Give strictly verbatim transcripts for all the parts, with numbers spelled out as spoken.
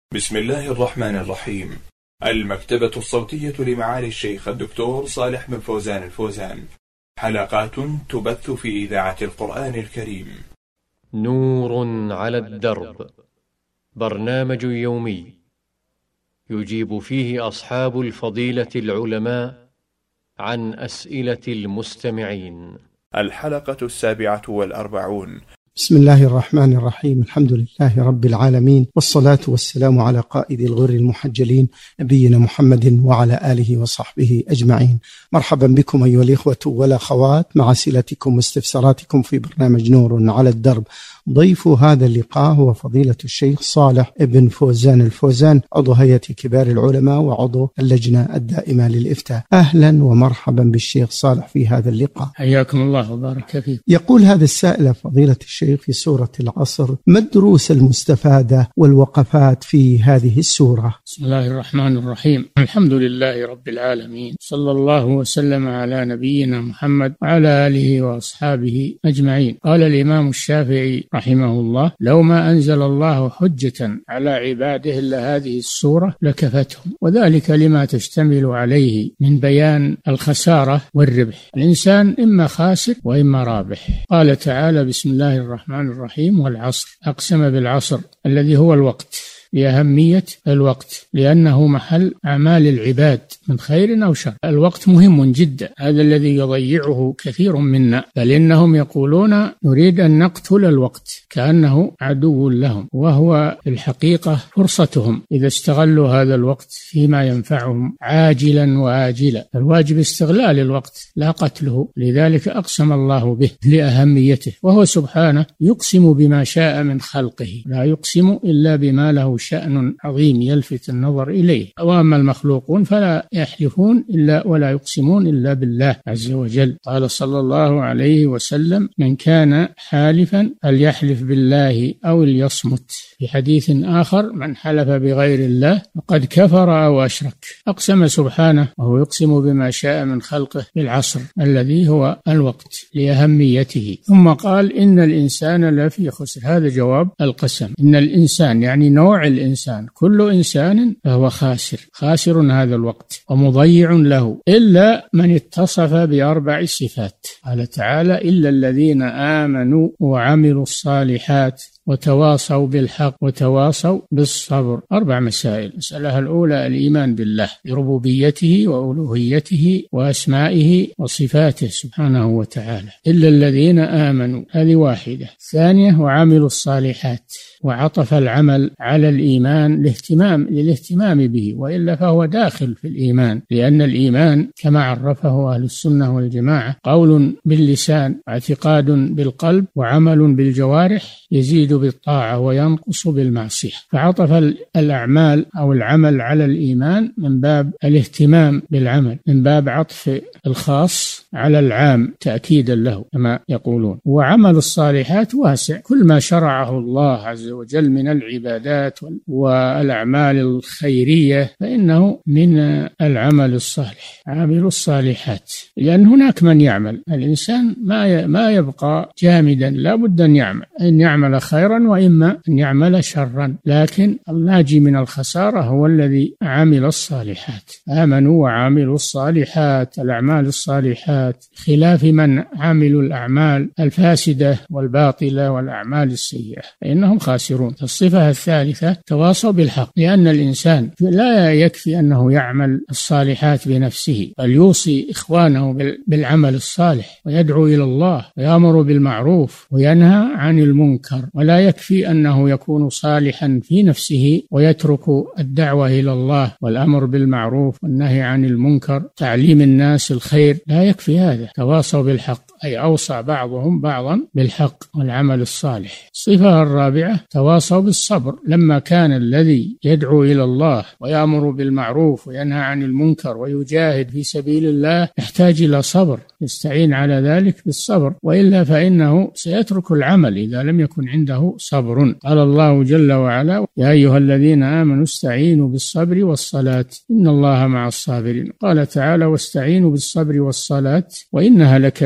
بسم الله الرحمن الرحيم. المكتبة الصوتية لمعالي الشيخ الدكتور صالح بن فوزان الفوزان، حلقات تبث في إذاعة القرآن الكريم. نور على الدرب، برنامج يومي يجيب فيه أصحاب الفضيلة العلماء عن أسئلة المستمعين. الحلقة السابعة والأربعون. بسم الله الرحمن الرحيم. الحمد لله رب العالمين، والصلاة والسلام على قائد الغر المحجلين نبينا محمد وعلى آله وصحبه أجمعين. مرحبا بكم أيها الإخوة والأخوات مع أسئلتكم واستفساراتكم في برنامج نور على الدرب. ضيف هذا اللقاء هو فضيلة الشيخ صالح بن فوزان الفوزان، عضو هيئة كبار العلماء وعضو اللجنة الدائمة للإفتاء. أهلا ومرحبا بالشيخ صالح في هذا اللقاء. حياكم الله وبارك فيك. يقول هذا السائل فضيلة الشيخ في سورة العصر: ما الدروس المستفادة والوقفات في هذه السورة؟ بسم الله الرحمن الرحيم. الحمد لله رب العالمين، صلى الله وسلم على نبينا محمد وعلى آله وأصحابه أجمعين. قال الإمام الشافعي رحمه الله: لو ما أنزل الله حجة على عباده إلا هذه السورة لكفتهم، وذلك لما تشتمل عليه من بيان الخسارة والربح. الإنسان إما خاسر وإما رابح. قال تعالى: بسم الله الرحمن الرحيم: والعصر. أقسم بالعصر الذي هو الوقت لأهمية الوقت، لأنه محل أعمال العباد من خير أو شر. الوقت مهم جدا، هذا الذي يضيعه كثير منا، بل إنهم يقولون نريد أن نقتل الوقت كأنه عدو لهم، وهو في الحقيقة فرصتهم إذا استغلوا هذا الوقت فيما ينفعهم عاجلا وآجلا. الواجب استغلال الوقت لا قتله، لذلك أقسم الله به لأهميته، وهو سبحانه يقسم بما شاء من خلقه، لا يقسم إلا بما له شأن عظيم يلفت النظر إليه. وأما المخلوقون فلا يحلفون إلا ولا يقسمون إلا بالله عز وجل. قال صلى الله عليه وسلم: من كان حالفا فليحلف بالله أو ليصمت. في حديث آخر: من حلف بغير الله فقد كفر أو أشرك. أقسم سبحانه وهو يقسم بما شاء من خلقه بالعصر الذي هو الوقت لأهميته. ثم قال: إن الإنسان لفي خسر. هذا جواب القسم. إن الإنسان يعني نوع الإنسان، كل إنسان فهو خاسر، خاسر هذا الوقت ومضيع له، إلا من اتصف بأربع صفات. قال تعالى: إلا الذين آمنوا وعملوا الصالحات وتواصوا بالحق وتواصوا بالصبر. أربع مسائل. المسألة الأولى الإيمان بالله بربوبيته وألوهيته وأسمائه وصفاته سبحانه وتعالى. إلا الذين آمنوا، هذه واحدة. ثانية: وعملوا الصالحات، وعطف العمل على الإيمان لاهتمام للاهتمام به، وإلا فهو داخل في الإيمان، لأن الإيمان كما عرفه أهل السنة والجماعة قول باللسان واعتقاد بالقلب وعمل بالجوارح، يزيد بالطاعة وينقص بالمعصية. فعطف الأعمال أو العمل على الإيمان من باب الاهتمام بالعمل، من باب عطف الخاص على العام تأكيدا له كما يقولون. وعمل الصالحات واسع، كل ما شرعه الله عز وجل من العبادات والأعمال الخيرية فإنه من العمل الصالح. عامل الصالحات، لأن هناك من يعمل. الإنسان ما ما يبقى جامدا، لا بد أن يعمل، أن يعمل خيرا وإما أن يعمل شرا، لكن الناجي من الخسارة هو الذي عمل الصالحات. آمنوا وعملوا الصالحات، الأعمال الصالحات، خلاف من عملوا الأعمال الفاسدة والباطلة والأعمال السيئة فإنهم خاسرون. الصفة الثالثة: تواصوا بالحق، لأن الإنسان لا يكفي أنه يعمل الصالحات بنفسه، بل يوصي إخوانه بالعمل الصالح ويدعو إلى الله ويأمر بالمعروف وينهى عن المنكر. ولا يكفي أنه يكون صالحا في نفسه ويترك الدعوة إلى الله والأمر بالمعروف والنهي عن المنكر، تعليم الناس الخير، لا يكفي هذا. تواصوا بالحق أي أوصى بعضهم بعضا بالحق والعمل الصالح. الصفة الرابعة: تواصوا بالصبر، لما كان الذي يدعو إلى الله ويأمر بالمعروف وينهى عن المنكر ويجاهد في سبيل الله يحتاج إلى صبر، يستعين على ذلك بالصبر، وإلا فإنه سيترك العمل إذا لم يكن عنده صبر. قال الله جل وعلا: يا أيها الذين آمنوا استعينوا بالصبر والصلاة إن الله مع الصابرين. قال تعالى: واستعينوا بالصبر والصلاة وإنها لكبيرة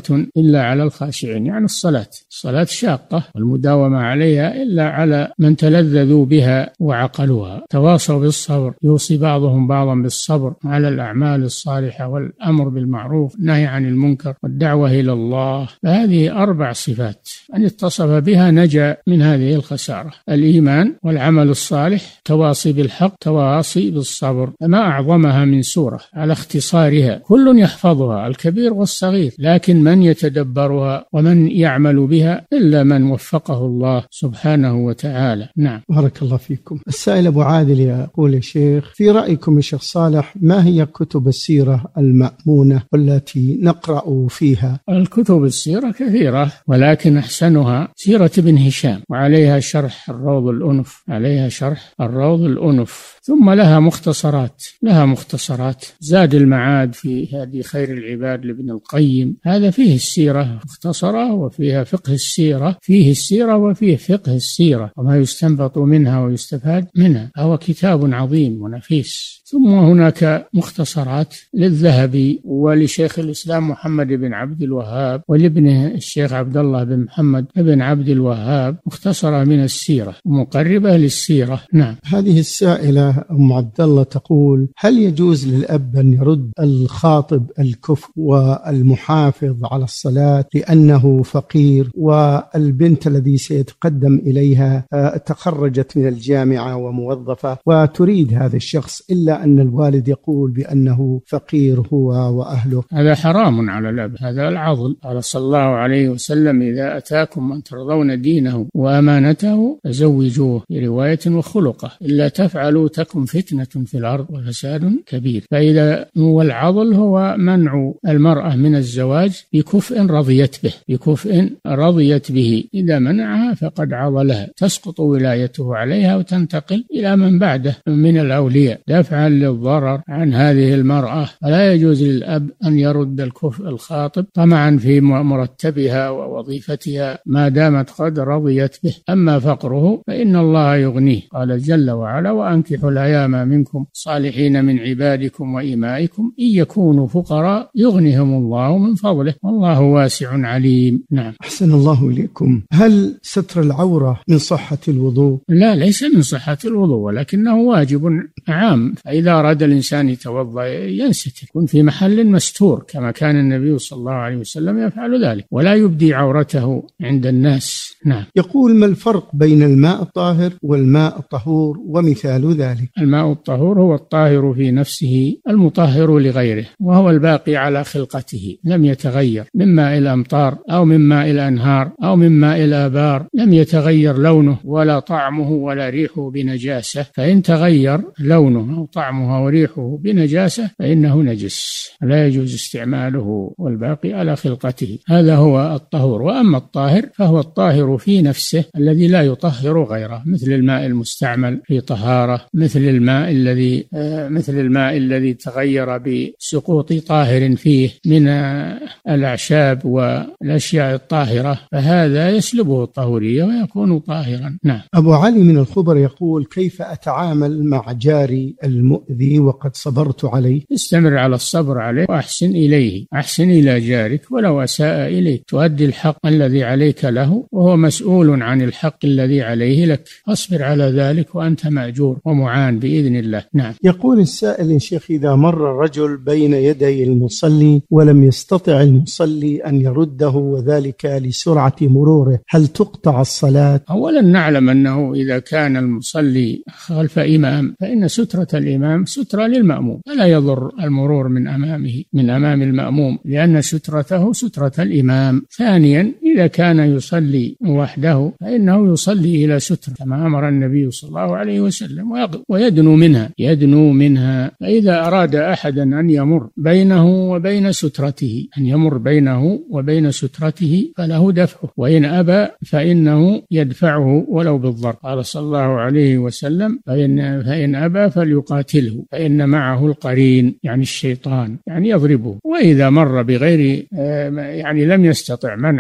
شاقة إلا على الخاشعين، يعني الصلاة الصلاة شاقة والمداومة عليها إلا على من تلذذوا بها وعقلوها. تواصوا بالصبر، يوصي بعضهم بعضا بالصبر على الأعمال الصالحة والأمر بالمعروف والنهي عن المنكر والدعوة إلى الله. فهذه أربع صفات من اتصف بها نجا من هذه الخسارة: الإيمان والعمل الصالح، تواصي بالحق، تواصي بالصبر. فما أعظمها من سورة على اختصارها. كل يحفظها الكبير والصغير، لكن من يتدبرها ومن يعمل بها إلا من وفقه الله سبحانه وتعالى. نعم. بارك الله فيكم. السائل أبو عادل يقول: يا شيخ، في رأيكم يا شيخ صالح ما هي كتب السيرة المأمونة والتي نقرأ فيها؟ الكتب السيرة كثيرة، ولكن أحسنها سيرة ابن هشام، وعليها شرح الروض الأنف، عليها شرح الروض الأنف. ثم لها مختصرات، لها مختصرات زاد المعاد في هدي خير العباد لابن القيم، هذا فيه السيرة مختصرة وفيها فقه السيرة، فيه السيرة وفيه فقه السيرة وما يستنبط منها ويستفاد منها. هو كتاب عظيم ونفيس. ثم هناك مختصرات للذهبي ولشيخ الإسلام محمد بن عبد الوهاب ولابنه الشيخ عبد الله بن محمد بن عبد الوهاب، مختصرة من السيرة مقربة للسيرة. نعم. هذه السائلة أم عبد الله تقول: هل يجوز للأب أن يرد الخاطب الكفء والمحافظ على الصلاة لأنه فقير، والبنت الذي سيتقدم إليها تخرجت من الجامعة وموظفة وتريد هذا الشخص، إلا أن الوالد يقول بأنه فقير هو وأهله؟ هذا حرام على الأب، هذا العضل. قال صلى الله عليه وسلم: إذا أتاكم من ترضون دينه وأمانته فزوجوه، في رواية وخلقه، إلا تفعلوا تكن فتنة في الأرض وفساد كبير. فإذا هو العضل هو منع المرأة من الزواج بكفء رضيت به، بكفء رضيت به، إذا منعها فقد عضلها، تسقط ولايته عليها وتنتقل إلى من بعده من الأولياء دفعا للضرر عن هذه المرأة. فلا يجوز للأب أن يرد الكفء الخاطب طمعا في مرتبها ووظيفتها ما دامت قد رضيت به. أما فقره فإن الله يغنيه، قال جل وعلا: وأنكحوا الأيام منكم صالحين من عبادكم وإمائكم إن يكونوا فقراء يغنهم الله من فضله والله واسع عليم. نعم. أحسن الله إليكم. هل ستر العورة من صحة الوضوء؟ لا، ليس من صحة الوضوء، ولكنه واجب عام. فإذا أراد الإنسان يتوضأ ينستر، يكون في محل مستور كما كان النبي صلى الله عليه وسلم يفعل ذلك، ولا يبدي عورته عند الناس. نعم. يقول: ما الفرق بين الماء الطاهر والماء الطهور ومثال ذلك؟ الماء الطهور هو الطاهر في نفسه المطهر لغيره، وهو الباقي على خلقته لم يتغير، من ماء الأمطار أو من ماء الأنهار أو من ماء الآبار، لم يتغير لونه ولا طعمه ولا ريحه بنجاسة. فإن تغير لونه أو طعمه أو ريحه بنجاسة فإنه نجس، لا يجوز استعماله، والباقي على خلقته. هذا هو الطهور. وأما الطاهر فهو الطاهر في نفسه الذي لا يطهر غيره، مثل الماء المستعمل في طهارة، مثل الماء الذي آه مثل الماء الذي تغير بسقوط طاهر فيه من آه الأعشاب والأشياء الطاهرة، فهذا يسلبه الطهورية ويكون طاهرا. نعم. أبو علي من الخبر يقول: كيف أتعامل مع جاري المؤذي وقد صبرت عليه؟ استمر على الصبر عليه وأحسن إليه، أحسن إلى جارك ولو أساء إليك، تؤدي الحق الذي عليك له وهو مسؤول عن الحق الذي عليه لك، أصبر على ذلك وأنت مأجور ومعان بإذن الله. نعم. يقول السائل: يا شيخ، إذا مر الرجل بين يدي المصلي ولم يستطع المصلي أن يرده وذلك لسرعة مروره، هل تقطع الصلاة؟ أولا نعلم أنه إذا كان المصلي خلف إمام فإن سترة الإمام سترة للمأموم، فلا يضر المرور من أمامه من أمام المأموم، لأن سترته سترة الإمام. ثانيا إذا كان يصلي وحده فإنه يصلي إلى سترة كما أمر النبي صلى الله عليه وسلم، ويدنو منها يدنو منها فإذا أراد أحدا أن يمر بينه وبين سترته أن يمر بينه وبين سترته فله دفعه، وإن أبى فإنه يدفعه ولو بالضرب. قال صلى الله عليه وسلم: فإن, فإن أبى فليقاتله فإن معه القرين، يعني الشيطان، يعني يضربه. وإذا مر بغير يعني لم يستطع منعه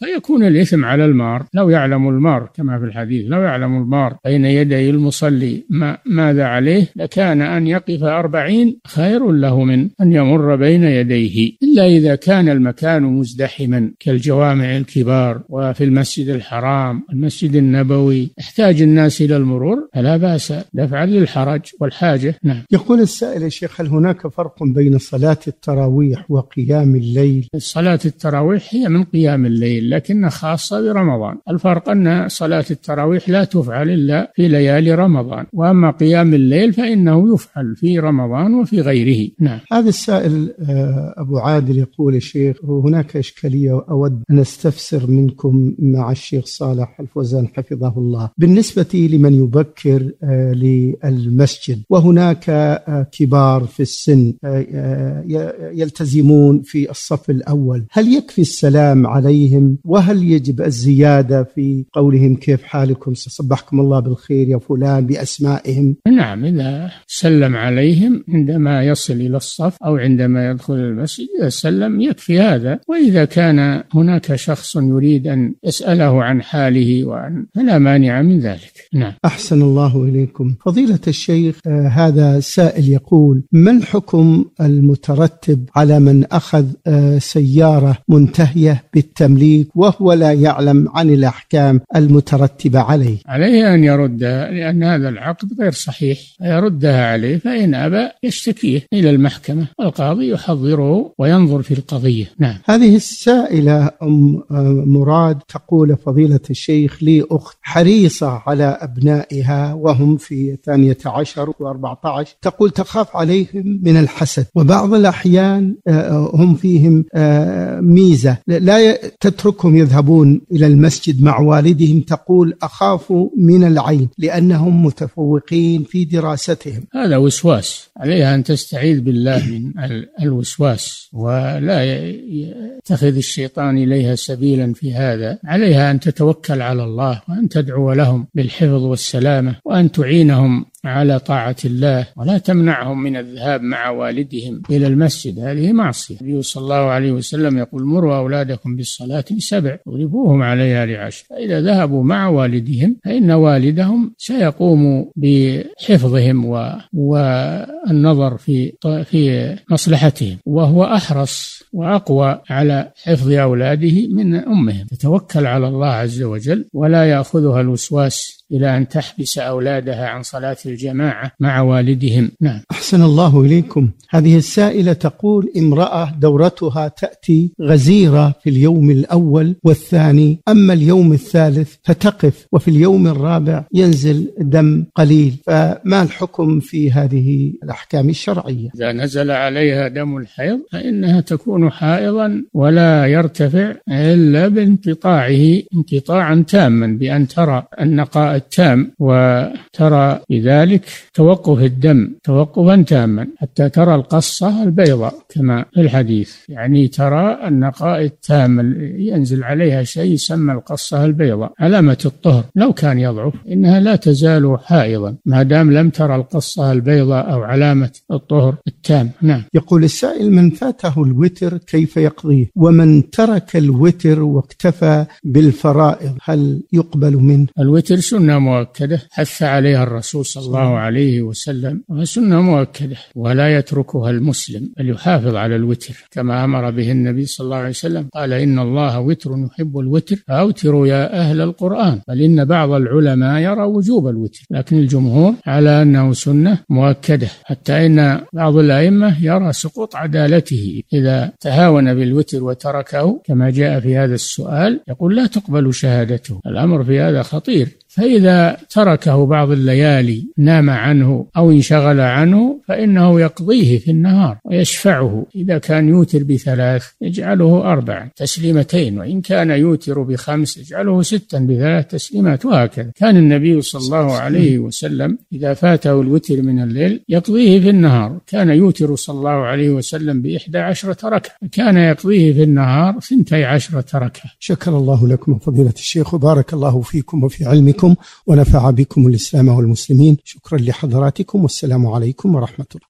فيكون الإثم على المار. لو يعلم المار كما في الحديث، لو يعلم المار بين يدي المصلي ما ماذا عليه لكان أن يقف أربعين خير له من أن يمر بين يديه، إلا إذا كان المكان مزدحما كالجوامع الكبار وفي المسجد الحرام المسجد النبوي يحتاج الناس إلى المرور فلا بأس دفعا للحرج والحاجة. نعم. يقول السائل يا شيخ: هل هناك فرق بين صلاة التراويح وقيام الليل؟ صلاة التراويح هي من قيام الليل لكنها خاصة برمضان. الفرق أن صلاة التراويح لا تفعل إلا في ليالي رمضان، وأما قيام الليل فإنه يفعل في رمضان وفي غيره. نعم. هذا السائل أبو عادل يقول: يا شيخ، هناك إشكالية أود أن أستفسر منكم مع الشيخ صالح الفوزان حفظه الله بالنسبة لمن يبكر للمسجد وهناك كبار في السن يلتزمون في الصف الأول، هل يكفي السلام عليهم وهل يجب الزيادة في قولهم كيف حالكم صبحكم الله بالخير يا فلان بأسمائهم؟ نعم، إذا سلم عليهم عندما يصل إلى الصف أو عندما يدخل المسجد إذا سلم يكفي هذا، وإذا كان هناك شخص يريد أن يسأله عن حاله وعن فلا مانع من ذلك. نعم. أحسن الله إليكم. فضيلة الشيخ، آه هذا سائل يقول: ما الحكم المترتب على من أخذ آه سيارة منتهية بالتمليك وهو لا يعلم عن الأحكام المترتبة عليه؟ عليه أن يردها، لأن هذا العقد غير صحيح، يردها عليه، فإن أبى يشتكيه إلى المحكمة، القاضي يحضره وينظر في القضية. نعم. هذه السائلة أم مراد تقول: فضيلة الشيخ، لي أخت حريصة على أبنائها وهم في ثانية عشر وأربعة عشر، تقول تخاف عليهم من الحسد، وبعض الأحيان هم فيهم ميزة لا تتركهم يذهبون إلى المسجد مع والدهم، تقول أخاف من العين لأنهم متفوقين في دراستهم. هذا وسواس، عليها أن تستعيذ بالله من الوسواس ولا يتخذ الشيطان إليها سبيلا في هذا. عليها أن تتوكل على الله وأن تدعو لهم بالحفظ والسلامة وأن تعينهم على طاعة الله ولا تمنعهم من الذهاب مع والدهم إلى المسجد، هذه معصية. النبي صلى الله عليه وسلم يقول: مروا أولادكم بالصلاة لسبع واضربوهم عليها لعشر. فإذا ذهبوا مع والدهم فإن والدهم سيقوم بحفظهم و... والنظر في في مصلحتهم، وهو أحرص وأقوى على حفظ أولاده من أمهم. تتوكل على الله عز وجل ولا يأخذها الوسواس إلى أن تحبس أولادها عن صلاة الجماعة مع والدهم. نعم. أحسن الله إليكم. هذه السائلة تقول: امرأة دورتها تأتي غزيرة في اليوم الأول والثاني، أما اليوم الثالث فتقف، وفي اليوم الرابع ينزل دم قليل، فما الحكم في هذه الأحكام الشرعية؟ إذا نزل عليها دم الحيض فإنها تكون حائضا ولا يرتفع إلا بانقطاعه انقطاعا تاما، بأن ترى النقاء التام وترى بذلك توقف الدم توقفا تاما حتى ترى القصة البيضاء كما في الحديث، يعني ترى النقاء التام ينزل عليها شيء يسمى القصة البيضاء علامة الطهر. لو كان يضعف إنها لا تزال حائضا ما دام لم ترى القصة البيضاء أو علامة الطهر التام. نعم. يقول السائل: من فاته الوتر كيف يقضيه؟ ومن ترك الوتر واكتفى بالفرائض هل يقبل منه؟ الوتر سنة مؤكدة حث عليها الرسول صلى الله عليه وسلم، وسنة مؤكدة ولا يتركها المسلم بل يحافظ على الوتر كما أمر به النبي صلى الله عليه وسلم، قال: إن الله وتر يحب الوتر فأوتروا يا أهل القرآن. بل إن بعض العلماء يرى وجوب الوتر، لكن الجمهور على أنه سنة مؤكدة، حتى إن بعض الأئمة يرى سقوط عدالته إذا تهاون بالوتر وتركه كما جاء في هذا السؤال، يقول لا تقبل شهادته. الأمر في هذا خطير. فإذا تركه بعض الليالي نام عنه أو انشغل عنه فإنه يقضيه في النهار ويشفعه. إذا كان يوتر بثلاث يجعله أربع تسليمتين، وإن كان يوتر بخمس يجعله ستا بثلاث تسليمات، وهكذا كان النبي صلى الله عليه وسلم إذا فاته الوتر من الليل يقضيه في النهار. كان يوتر صلى الله عليه وسلم بإحدى عشرة ركعة، كان يقضيه في النهار ثنتي عشرة ركعة. شكر الله لكم فضيلة الشيخ وبارك الله فيكم وفي علمكم ونفع بكم الإسلام والمسلمين. شكرا لحضراتكم والسلام عليكم ورحمة الله.